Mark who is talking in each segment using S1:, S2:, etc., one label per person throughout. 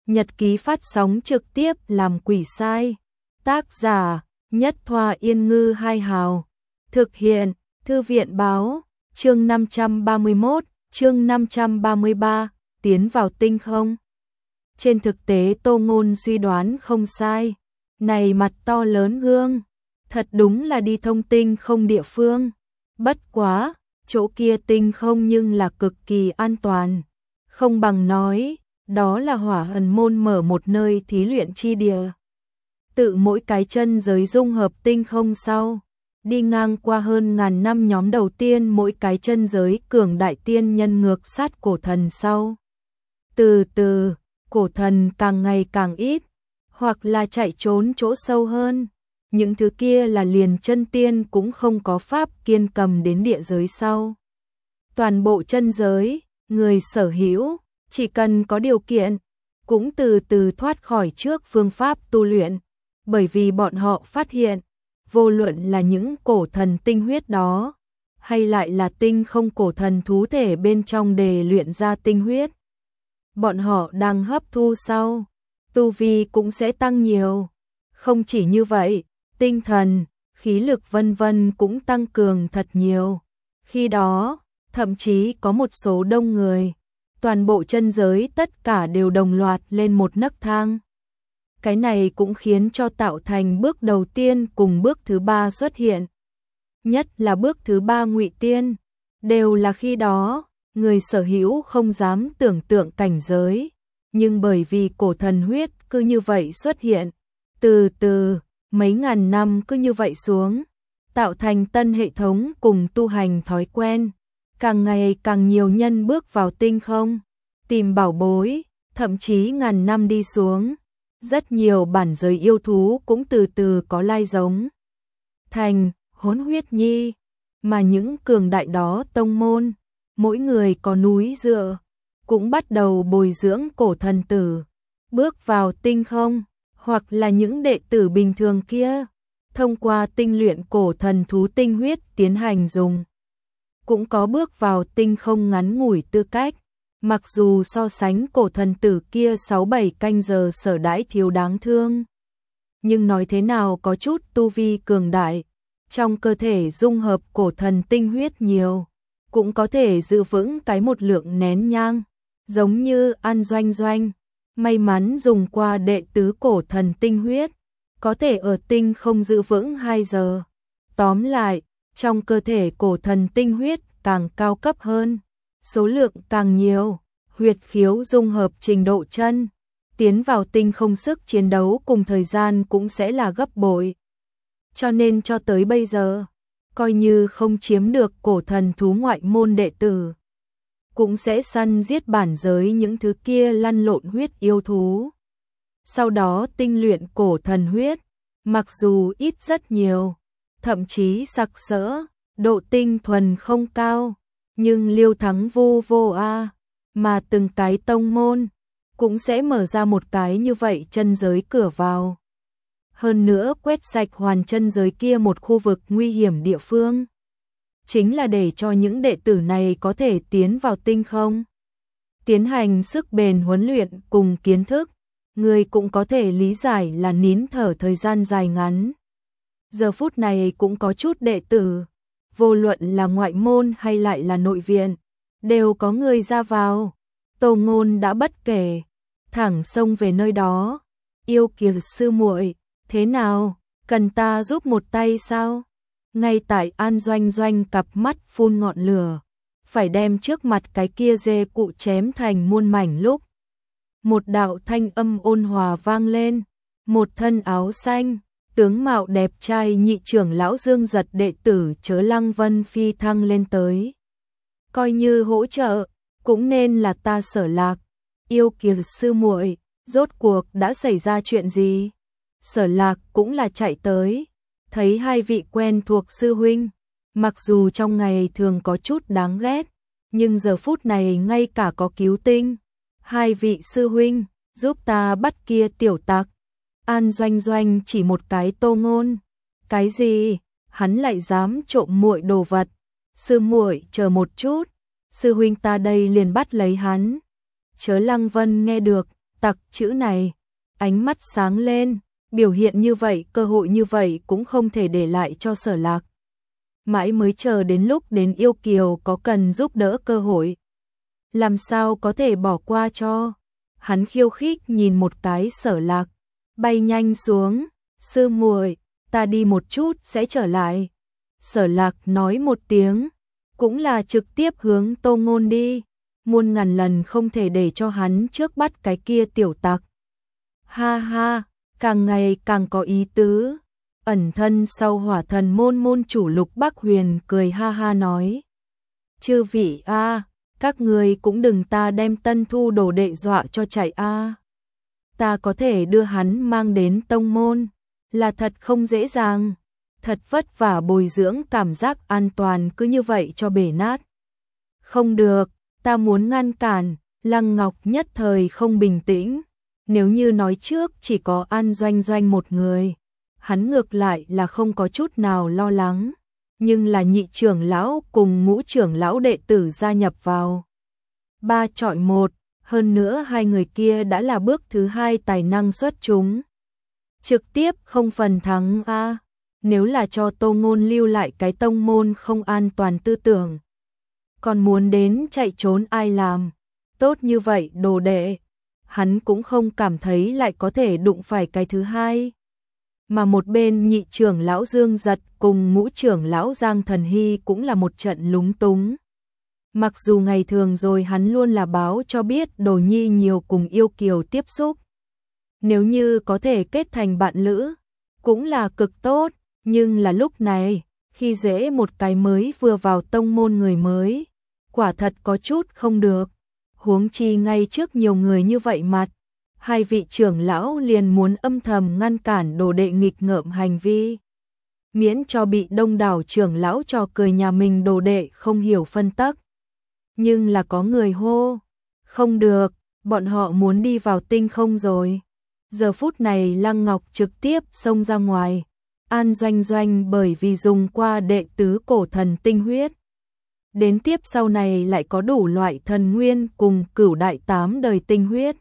S1: Nhật ký phát sóng trực tiếp làm quỷ sai. Tác giả Nhất Thoa Yên Ngư Hai Hào. Thực hiện Thư viện Báo. Chương 531, chương 533, tiến vào tinh không. Trên thực tế Tô Ngôn suy đoán không sai. Này mặt to lớn gương, thật đúng là đi thông tinh không địa phương. Bất quá, chỗ kia tinh không nhưng là cực kỳ an toàn. Không bằng nói, đó là Hỏa Ẩn Môn mở một nơi thí luyện chi địa. Tự mỗi cái chân giới dung hợp tinh không sau, đi ngang qua hơn ngàn năm nhóm đầu tiên mỗi cái chân giới cường đại tiên nhân ngược sát cổ thần sau. Từ từ, cổ thần càng ngày càng ít, hoặc là chạy trốn chỗ sâu hơn. Những thứ kia là liền chân tiên cũng không có pháp kiên cầm đến địa giới sau. Toàn bộ chân giới, người sở hữu, chỉ cần có điều kiện, cũng từ từ thoát khỏi trước phương pháp tu luyện. Bởi vì bọn họ phát hiện, vô luận là những cổ thần tinh huyết đó, hay lại là tinh không cổ thần thú thể bên trong để luyện ra tinh huyết, bọn họ đang hấp thu sau, tu vi cũng sẽ tăng nhiều. Không chỉ như vậy, tinh thần, khí lực vân vân cũng tăng cường thật nhiều. Khi đó, thậm chí có một số đông người, toàn bộ chân giới tất cả đều đồng loạt lên một nấc thang. Cái này cũng khiến cho tạo thành bước đầu tiên cùng bước thứ ba xuất hiện. Nhất là bước thứ ba ngụy tiên, đều là khi đó, người sở hữu không dám tưởng tượng cảnh giới. Nhưng bởi vì cổ thần huyết cứ như vậy xuất hiện, từ từ, mấy ngàn năm cứ như vậy xuống, tạo thành tân hệ thống cùng tu hành thói quen. Càng ngày càng nhiều nhân bước vào tinh không, tìm bảo bối, thậm chí ngàn năm đi xuống. Rất nhiều bản giới yêu thú cũng từ từ có lai giống thành Hỗn Huyết Nhi, mà những cường đại đó tông môn, mỗi người có núi dựa, cũng bắt đầu bồi dưỡng cổ thần tử, bước vào tinh không, hoặc là những đệ tử bình thường kia, thông qua tinh luyện cổ thần thú tinh huyết tiến hành dùng. Cũng có bước vào tinh không ngắn ngủi tư cách. Mặc dù so sánh cổ thần tử kia 6-7 canh giờ sở đãi thiếu đáng thương, nhưng nói thế nào có chút tu vi cường đại, trong cơ thể dung hợp cổ thần tinh huyết nhiều, cũng có thể giữ vững cái một lượng nén nhang, giống như An Doanh Doanh, may mắn dùng qua đệ tứ cổ thần tinh huyết, có thể ở tinh không giữ vững 2 giờ. Tóm lại, trong cơ thể cổ thần tinh huyết càng cao cấp hơn, số lượng càng nhiều, huyệt khiếu dung hợp trình độ chân, tiến vào tinh không sức chiến đấu cùng thời gian cũng sẽ là gấp bội. Cho nên cho tới bây giờ, coi như không chiếm được cổ thần thú ngoại môn đệ tử, cũng sẽ săn giết bản giới những thứ kia lăn lộn huyết yêu thú. Sau đó tinh luyện cổ thần huyết, mặc dù ít rất nhiều, thậm chí sặc sỡ, độ tinh thuần không cao, nhưng liêu thắng vô vô a, mà từng cái tông môn cũng sẽ mở ra một cái như vậy chân giới cửa vào. Hơn nữa quét sạch hoàn chân giới kia một khu vực nguy hiểm địa phương, chính là để cho những đệ tử này có thể tiến vào tinh không, tiến hành sức bền huấn luyện cùng kiến thức. Người cũng có thể lý giải là nín thở thời gian dài ngắn. Giờ phút này cũng có chút đệ tử, vô luận là ngoại môn hay lại là nội viện, đều có người ra vào. Tô Ngôn đã bất kể, thẳng xông về nơi đó. Yêu Kiều sư muội, thế nào, cần ta giúp một tay sao? Ngay tại An Doanh Doanh cặp mắt phun ngọn lửa, phải đem trước mặt cái kia dê cụ chém thành muôn mảnh lúc, một đạo thanh âm ôn hòa vang lên, một thân áo xanh, tướng mạo đẹp trai nhị trưởng lão Dương Giật đệ tử Chớ Lăng Vân phi thăng lên tới. Coi như hỗ trợ, cũng nên là ta Sở Lạc. Yêu Kiều sư muội, rốt cuộc đã xảy ra chuyện gì? Sở Lạc cũng là chạy tới, thấy hai vị quen thuộc sư huynh, mặc dù trong ngày thường có chút đáng ghét, nhưng giờ phút này ngay cả có cứu tinh. Hai vị sư huynh, giúp ta bắt kia tiểu tặc. An Doanh Doanh chỉ một cái Tô Ngôn. Cái gì? Hắn lại dám trộm muội đồ vật. Sư muội chờ một chút, sư huynh ta đây liền bắt lấy hắn. Chớ Lăng Vân nghe được, tặc chữ này, ánh mắt sáng lên, biểu hiện như vậy, cơ hội như vậy cũng không thể để lại cho Sở Lạc. Mãi mới chờ đến lúc đến Yêu Kiều có cần giúp đỡ cơ hội. Làm sao có thể bỏ qua cho. Hắn khiêu khích nhìn một cái Sở Lạc, bay nhanh xuống, sư muội, ta đi một chút sẽ trở lại. Sở Lạc nói một tiếng, cũng là trực tiếp hướng Tô Ngôn đi, muôn ngàn lần không thể để cho hắn trước bắt cái kia tiểu tặc. Ha ha, càng ngày càng có ý tứ. Ẩn thân sau Hỏa Thần môn môn chủ Lục Bắc Huyền cười ha ha nói. Chư vị a, các người cũng đừng ta đem Tân Thu đồ đệ dọa cho chạy a. Ta có thể đưa hắn mang đến tông môn, là thật không dễ dàng, thật vất vả bồi dưỡng cảm giác an toàn cứ như vậy cho bể nát. Không được, ta muốn ngăn cản. Lăng Ngọc nhất thời không bình tĩnh, nếu như nói trước chỉ có An Doanh Doanh một người, hắn ngược lại là không có chút nào lo lắng, nhưng là nhị trưởng lão cùng ngũ trưởng lão đệ tử gia nhập vào. 3 chọi 1, hơn nữa hai người kia đã là bước thứ 2 tài năng xuất chúng. Trực tiếp không phần thắng a. Nếu là cho Tô Ngôn lưu lại cái tông môn không an toàn tư tưởng, còn muốn đến chạy trốn ai làm, tốt như vậy đồ đệ, hắn cũng không cảm thấy lại có thể đụng phải cái thứ 2. Mà một bên nhị trưởng lão Dương Giật cùng ngũ trưởng lão Giang Thần Hy cũng là một trận lúng túng. Mặc dù ngày thường rồi hắn luôn là báo cho biết Đồ Nhi nhiều cùng Yêu Kiều tiếp xúc, nếu như có thể kết thành bạn lữ, cũng là cực tốt, nhưng là lúc này, khi dễ một cái mới vừa vào tông môn người mới, quả thật có chút không được. Huống chi ngay trước nhiều người như vậy mặt, hai vị trưởng lão liền muốn âm thầm ngăn cản đồ đệ nghịch ngợm hành vi, miễn cho bị đông đảo trưởng lão trò cười nhà mình đồ đệ không hiểu phân tắc. Nhưng là có người hô, không được, bọn họ muốn đi vào tinh không rồi. Giờ phút này Lăng Ngọc trực tiếp xông ra ngoài. An Doanh Doanh bởi vì dùng qua đệ tứ cổ thần tinh huyết, đến tiếp sau này lại có đủ loại thần nguyên cùng cửu đại 8 đời tinh huyết,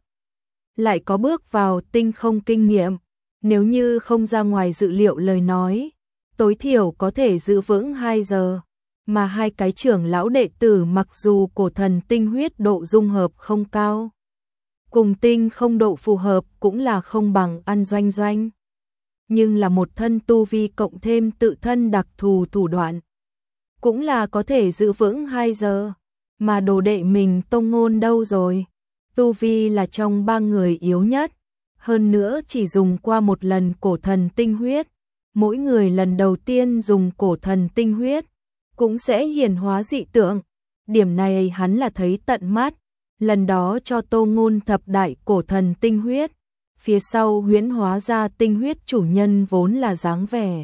S1: lại có bước vào tinh không kinh nghiệm, nếu như không ra ngoài dự liệu lời nói, tối thiểu có thể giữ vững 2 giờ, mà hai cái trưởng lão đệ tử mặc dù cổ thần tinh huyết độ dung hợp không cao, cùng tinh không độ phù hợp cũng là không bằng An Doanh Doanh, nhưng là một thân tu vi cộng thêm tự thân đặc thù thủ đoạn, cũng là có thể giữ vững 2 giờ, mà đồ đệ mình Tô Ngôn đâu rồi? Tu vi là trong 3 người yếu nhất, hơn nữa chỉ dùng qua một lần cổ thần tinh huyết, mỗi người lần đầu tiên dùng cổ thần tinh huyết, cũng sẽ hiển hóa dị tượng, điểm này hắn là thấy tận mắt, lần đó cho Tô Ngôn thập đại cổ thần tinh huyết, phía sau huyễn hóa ra tinh huyết chủ nhân vốn là dáng vẻ.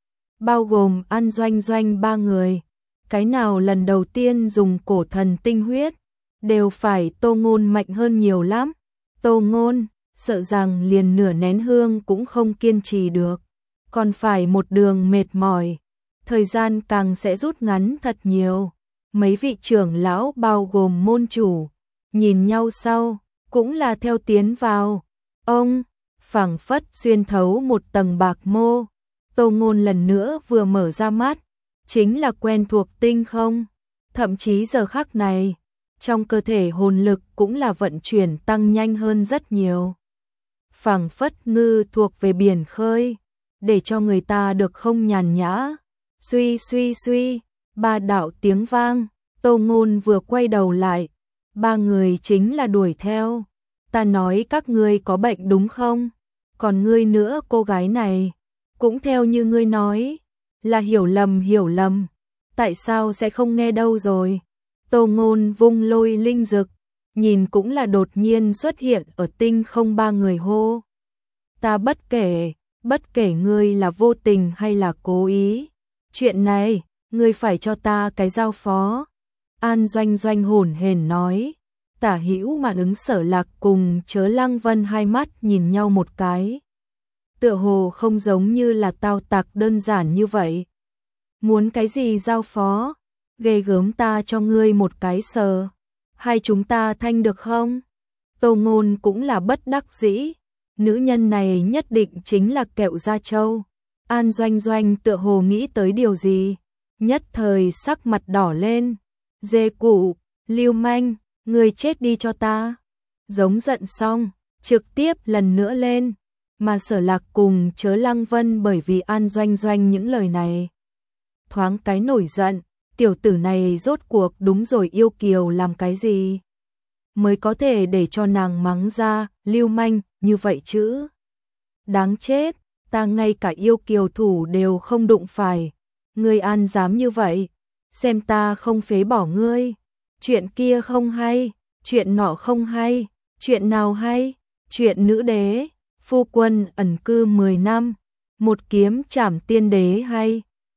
S1: Bao gồm An Doanh Doanh 3 người, cái nào lần đầu tiên dùng cổ thần tinh huyết, đều phải Tô Ngôn mạnh hơn nhiều lắm. Tô Ngôn, sợ rằng liền nửa nén hương cũng không kiên trì được, còn phải một đường mệt mỏi, thời gian càng sẽ rút ngắn thật nhiều. Mấy vị trưởng lão bao gồm môn chủ, nhìn nhau sau, cũng là theo tiến vào. Ông, phảng phất xuyên thấu một tầng bạc mô, Tô Ngôn lần nữa vừa mở ra mắt, chính là quen thuộc tinh không, thậm chí giờ khắc này, trong cơ thể hồn lực cũng là vận chuyển tăng nhanh hơn rất nhiều. Phảng phất ngư thuộc về biển khơi, để cho người ta được không nhàn nhã. Suy suy suy, 3 đạo tiếng vang, Tô Ngôn vừa quay đầu lại, 3 người chính là đuổi theo. Ta nói các ngươi có bệnh đúng không? Còn ngươi nữa cô gái này, cũng theo như ngươi nói, là hiểu lầm, tại sao sẽ không nghe đâu rồi? Tô Ngôn vung lôi linh dực, nhìn cũng là đột nhiên xuất hiện ở tinh không 3 người hô. Ta bất kể ngươi là vô tình hay là cố ý, chuyện này, ngươi phải cho ta cái giao phó. An Doanh Doanh hổn hển nói. Tả Hữu Mạn ứng Sở Lạc cùng Chớ Lăng Vân hai mắt nhìn nhau một cái. Tựa hồ không giống như là tao tặc đơn giản như vậy. Muốn cái gì giao phó? Ghê gớm ta cho ngươi một cái sờ. Hai chúng ta thanh được không? Tô Ngôn cũng là bất đắc dĩ, nữ nhân này nhất định chính là kẹo da trâu. An Doanh Doanh tựa hồ nghĩ tới điều gì, nhất thời sắc mặt đỏ lên. Dê cụ, lưu manh, người chết đi cho ta. Giống giận xong, trực tiếp lần nữa lên, mà Sở Lạc cùng Chớ Lăng Vân bởi vì An Doanh Doanh những lời này thoáng cái nổi giận, tiểu tử này rốt cuộc đúng rồi yêu Kiều làm cái gì mới có thể để cho nàng mắng ra lưu manh như vậy chứ. Đáng chết, ta ngay cả yêu Kiều thủ đều không đụng phải, ngươi An dám như vậy, xem ta không phế bỏ ngươi. Chuyện kia không hay, chuyện nọ không hay, chuyện nào hay? Chuyện nữ đế, phu quân ẩn cư 10 năm, một kiếm trảm tiên đế hay?